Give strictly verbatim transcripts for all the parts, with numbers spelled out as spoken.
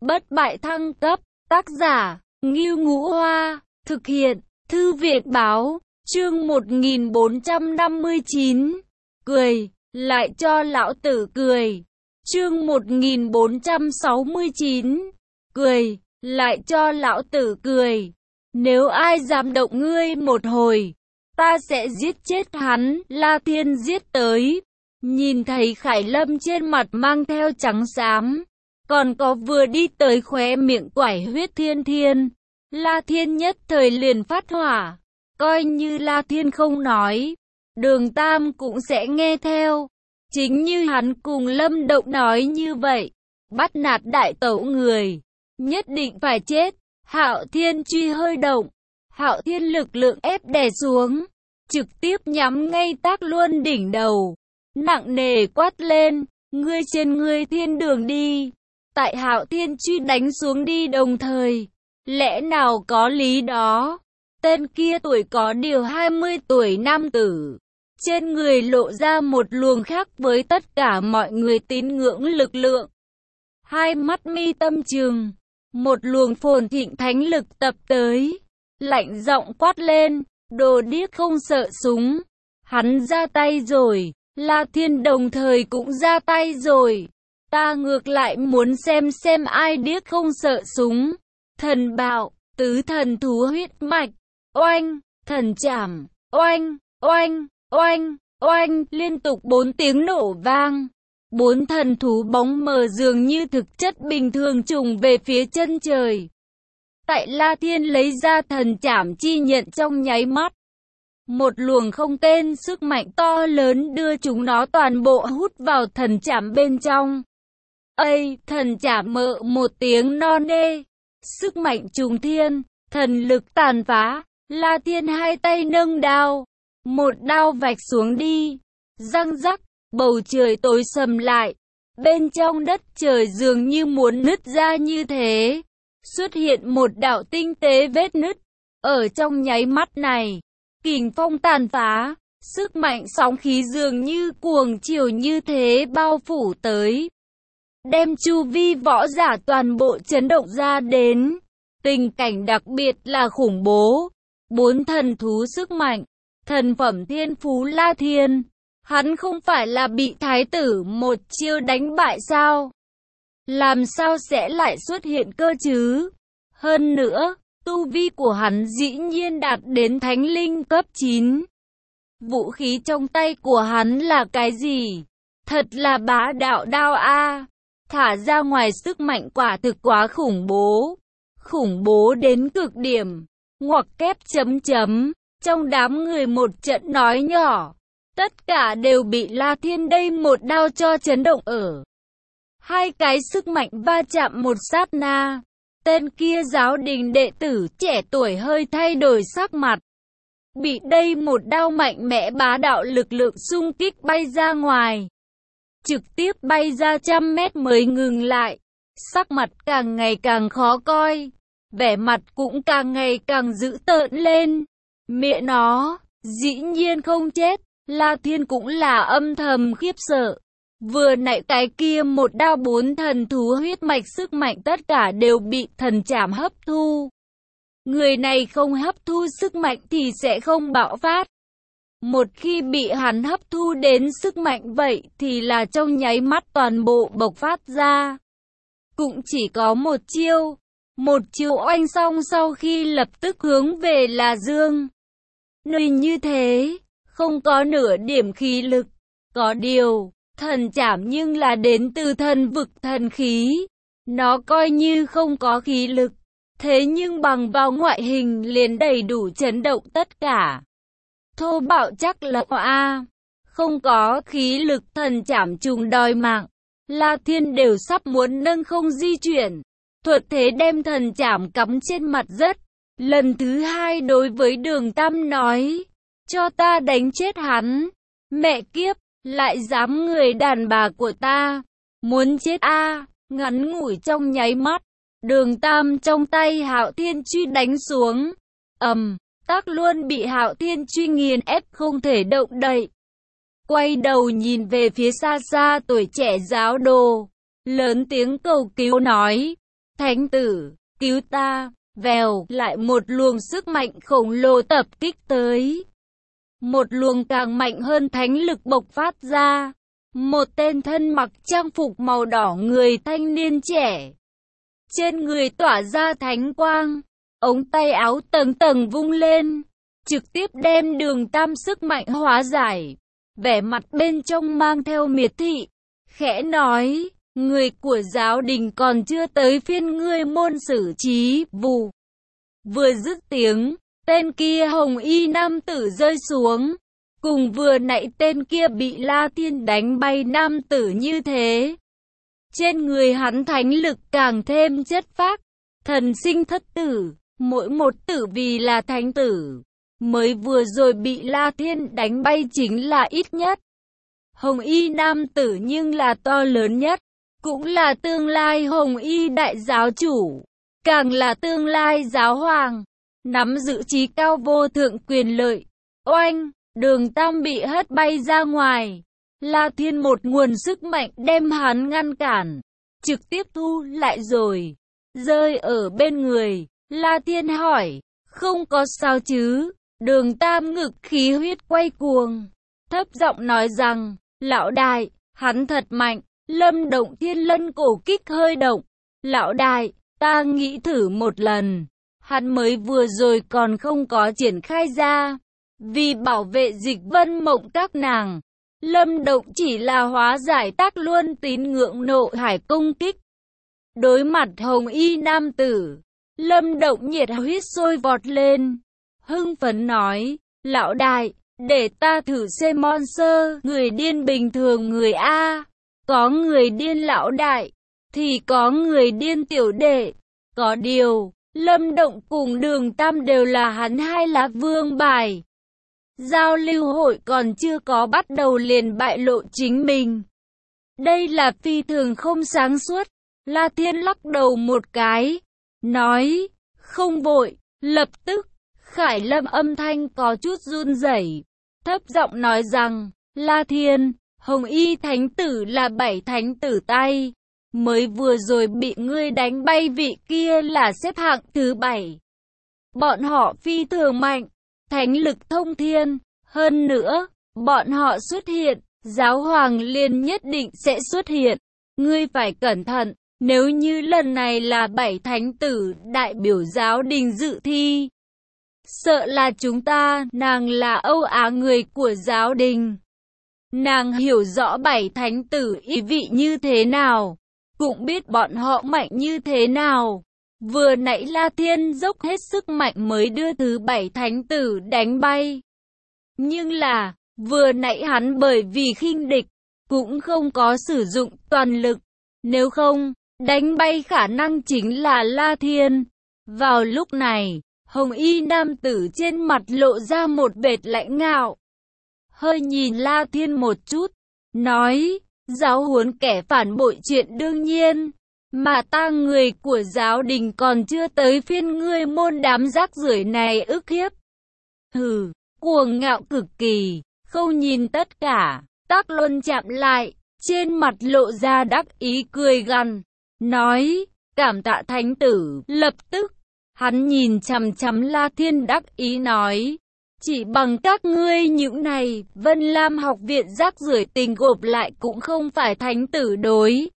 Bất bại thăng cấp, tác giả, Ngưu Ngũ Hoa, thực hiện, Thư viện báo, chương một nghìn bốn trăm năm mươi chín, cười, lại cho lão tử cười, chương một nghìn bốn trăm sáu mươi chín, cười, lại cho lão tử cười, nếu ai dám động ngươi một hồi, ta sẽ giết chết hắn. La Thiên giết tới, nhìn thấy Khải Lâm trên mặt mang theo trắng xám, còn có vừa đi tới khóe miệng quải huyết thiên thiên. La Thiên nhất thời liền phát hỏa, coi như La Thiên không nói, Đường Tam cũng sẽ nghe theo. Chính như hắn cùng Lâm Động nói như vậy, bắt nạt đại tẩu người, nhất định phải chết. Hạo Thiên truy hơi động, Hạo Thiên lực lượng ép đè xuống, trực tiếp nhắm ngay Tác Luân đỉnh đầu, nặng nề quát lên, ngươi trên ngươi thiên đường đi. Tại Hạo Thiên truy đánh xuống đi đồng thời, lẽ nào có lý đó, tên kia tuổi có điều hai mươi tuổi nam tử, trên người lộ ra một luồng khác với tất cả mọi người tín ngưỡng lực lượng. Hai mắt mi tâm trừng, một luồng phồn thịnh thánh lực tập tới, lạnh giọng quát lên, đồ điếc không sợ súng. Hắn ra tay rồi, La Thiên đồng thời cũng ra tay rồi. Ta ngược lại muốn xem xem ai điếc không sợ súng. Thần bạo, tứ thần thú huyết mạch, oanh, thần chảm, oanh, oanh, oanh, oanh, liên tục bốn tiếng nổ vang. Bốn thần thú bóng mờ dường như thực chất bình thường trùng về phía chân trời. Tại La Thiên lấy ra thần chảm chi nhận trong nháy mắt, một luồng không tên sức mạnh to lớn đưa chúng nó toàn bộ hút vào thần chảm bên trong. Ây, thần chảm mợ một tiếng non nê, sức mạnh trùng thiên, thần lực tàn phá. La Thiên hai tay nâng đao, một đao vạch xuống đi, răng rắc, bầu trời tối sầm lại, bên trong đất trời dường như muốn nứt ra như thế, xuất hiện một đạo tinh tế vết nứt. Ở trong nháy mắt này, kình phong tàn phá, sức mạnh sóng khí dường như cuồng chiều như thế bao phủ tới, đem chu vi võ giả toàn bộ chấn động ra đến. Tình cảnh đặc biệt là khủng bố. Bốn thần thú sức mạnh, thần phẩm thiên phú La Thiên, hắn không phải là bị thái tử một chiêu đánh bại sao? Làm sao sẽ lại xuất hiện cơ chứ? Hơn nữa, tu vi của hắn dĩ nhiên đạt đến thánh linh cấp chín. Vũ khí trong tay của hắn là cái gì? Thật là bá đạo đao a. Thả ra ngoài sức mạnh quả thực quá khủng bố. Khủng bố đến cực điểm. Ngoặc kép chấm chấm. Trong đám người một trận nói nhỏ, tất cả đều bị La Thiên đây một đao cho chấn động ở. Hai cái sức mạnh va chạm một sát na. Tên kia giáo đình đệ tử trẻ tuổi hơi thay đổi sắc mặt. Bị đây một đao mạnh mẽ bá đạo lực lượng xung kích bay ra ngoài. Trực tiếp bay ra trăm mét mới ngừng lại. Sắc mặt càng ngày càng khó coi. Vẻ mặt cũng càng ngày càng dữ tợn lên. Mẹ nó, dĩ nhiên không chết. La Thiên cũng là âm thầm khiếp sợ. Vừa nãy cái kia một đao bốn thần thú huyết mạch sức mạnh tất cả đều bị thần chảm hấp thu. Người này không hấp thu sức mạnh thì sẽ không bạo phát. Một khi bị hắn hấp thu đến sức mạnh vậy thì là trong nháy mắt toàn bộ bộc phát ra. Cũng chỉ có một chiêu. Một chiêu oanh xong sau khi lập tức hướng về là dương. Nơi như thế, không có nửa điểm khí lực. Có điều, thần chảm nhưng là đến từ thần vực thần khí. Nó coi như không có khí lực. Thế nhưng bằng vào ngoại hình liền đầy đủ chấn động tất cả. Thô bạo chắc là a, không có khí lực thần chảm trùng đòi mạng. La Thiên đều sắp muốn nâng không di chuyển. Thuật thế đem thần chảm cắm trên mặt đất. Lần thứ hai đối với Đường Tam nói, cho ta đánh chết hắn. Mẹ kiếp, lại dám người đàn bà của ta. Muốn chết a. Ngắn ngủi trong nháy mắt, Đường Tam trong tay Hạo Thiên truy đánh xuống. Ầm, um, Tác Luân bị Hạo Thiên truy nghiền ép không thể động đậy. Quay đầu nhìn về phía xa xa tuổi trẻ giáo đồ, lớn tiếng cầu cứu nói, Thánh tử, cứu ta, vèo, lại một luồng sức mạnh khổng lồ tập kích tới. Một luồng càng mạnh hơn thánh lực bộc phát ra. Một tên thân mặc trang phục màu đỏ người thanh niên trẻ. Trên người tỏa ra thánh quang, ống tay áo tầng tầng vung lên, trực tiếp đem đường tam sức mạnh hóa giải. Vẻ mặt bên trong mang theo miệt thị, khẽ nói, người của giáo đình còn chưa tới phiên ngươi môn xử trí, vù. Vừa dứt tiếng, tên kia hồng y nam tử rơi xuống, cùng vừa nãy tên kia bị La Thiên đánh bay nam tử như thế. Trên người hắn thánh lực càng thêm chất phác, thần sinh thất tử, mỗi một tử vì là thánh tử. Mới vừa rồi bị La Thiên đánh bay chính là ít nhất. Hồng y nam tử nhưng là to lớn nhất, cũng là tương lai hồng y đại giáo chủ, càng là tương lai giáo hoàng, nắm giữ trí cao vô thượng quyền lợi. Oanh, đường tam bị hất bay ra ngoài. La Thiên một nguồn sức mạnh đem hắn ngăn cản, trực tiếp thu lại rồi, rơi ở bên người. La Thiên hỏi, không có sao chứ? Đường tam ngực khí huyết quay cuồng, thấp giọng nói rằng, lão đại, hắn thật mạnh. Lâm Động Thiên Lân cổ kích hơi động. Lão đại, ta nghĩ thử một lần. Hắn mới vừa rồi còn không có triển khai ra. Vì bảo vệ Dịch Vân Mộng các nàng, Lâm Động chỉ là hóa giải Tác Luân tín ngưỡng nộ hải công kích. Đối mặt hồng y nam tử, Lâm Động nhiệt huyết sôi vọt lên, hưng phấn nói, lão đại, để ta thử xem monster, người điên bình thường người A. Có người điên lão đại, thì có người điên tiểu đệ. Có điều, Lâm Động cùng Đường Tam đều là hắn hai lá vương bài. Giao lưu hội còn chưa có bắt đầu liền bại lộ chính mình. Đây là phi thường không sáng suốt. La Thiên lắc đầu một cái, nói, không vội, lập tức. Khải Lâm âm thanh có chút run rẩy, thấp giọng nói rằng, La Thiên, Hồng Y Thánh Tử là bảy thánh tử tay. Mới vừa rồi bị ngươi đánh bay vị kia là xếp hạng thứ bảy. Bọn họ phi thường mạnh, thánh lực thông thiên. Hơn nữa, bọn họ xuất hiện, giáo hoàng liền nhất định sẽ xuất hiện. Ngươi phải cẩn thận, nếu như lần này là bảy thánh tử đại biểu giáo đình dự thi. Sợ là chúng ta, nàng là Âu Á người của giáo đình. Nàng hiểu rõ bảy thánh tử ý vị như thế nào, cũng biết bọn họ mạnh như thế nào. Vừa nãy La Thiên dốc hết sức mạnh mới đưa thứ bảy thánh tử đánh bay. Nhưng là, vừa nãy hắn bởi vì khinh địch, cũng không có sử dụng toàn lực. Nếu không, đánh bay khả năng chính là La Thiên. Vào lúc này, hồng y nam tử trên mặt lộ ra một vệt lạnh ngạo. Hơi nhìn La Thiên một chút, nói, giáo huấn kẻ phản bội chuyện đương nhiên, mà ta người của giáo đình còn chưa tới phiên ngươi môn đám rác rưởi này ức hiếp. Hừ, cuồng ngạo cực kỳ, không nhìn tất cả, Tác Luân chạm lại, trên mặt lộ ra đắc ý cười gằn, nói, cảm tạ thánh tử, lập tức, hắn nhìn chằm chằm La Thiên đắc ý nói, chỉ bằng các ngươi những này, Vân Lam học viện rác rưởi tình gộp lại cũng không phải thánh tử đối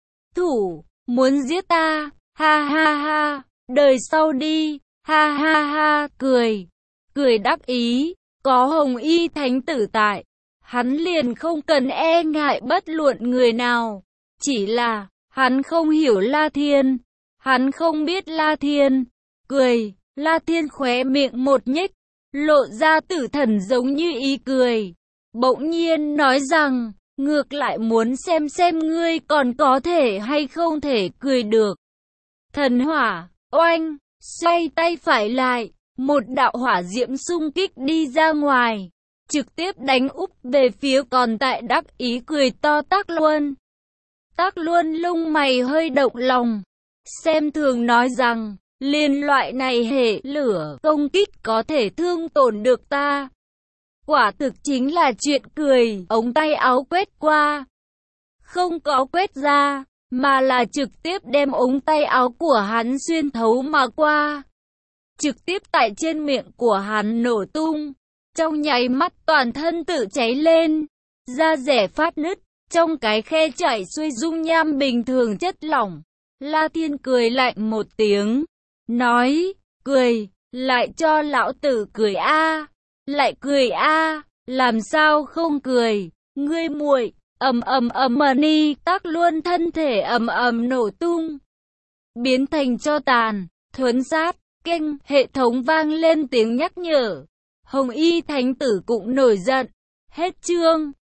thủ, muốn giết ta, ha ha ha, đời sau đi, ha ha ha, cười, cười đắc ý, có hồng y thánh tử tại, hắn liền không cần e ngại bất luận người nào, chỉ là, hắn không hiểu La Thiên, hắn không biết La Thiên, cười, La Thiên khóe miệng một nhếch, lộ ra tử thần giống như ý cười, bỗng nhiên nói rằng, ngược lại muốn xem xem ngươi còn có thể hay không thể cười được. Thần hỏa, oanh, xoay tay phải lại, một đạo hỏa diễm xung kích đi ra ngoài, trực tiếp đánh úp về phía còn tại đắc ý cười to Tác Luân. Tác Luân lông mày hơi động lòng, xem thường nói rằng, liên loại này hệ lửa công kích có thể thương tổn được ta. Quả thực chính là chuyện cười, ống tay áo quét qua. Không có quét ra, mà là trực tiếp đem ống tay áo của hắn xuyên thấu mà qua. Trực tiếp tại trên miệng của hắn nổ tung. Trong nháy mắt toàn thân tự cháy lên, da rẻ phát nứt, trong cái khe chảy xuôi dung nham bình thường chất lỏng. La Thiên cười lạnh một tiếng, nói, cười, lại cho lão tử cười a, lại cười a, làm sao không cười, ngươi muội, ầm ầm ầm ầm ni, tắc luôn thân thể ầm ầm nổ tung, biến thành tro tàn, thuấn sát, kênh, hệ thống vang lên tiếng nhắc nhở. Hồng Y Thánh Tử cũng nổi giận, hết chương.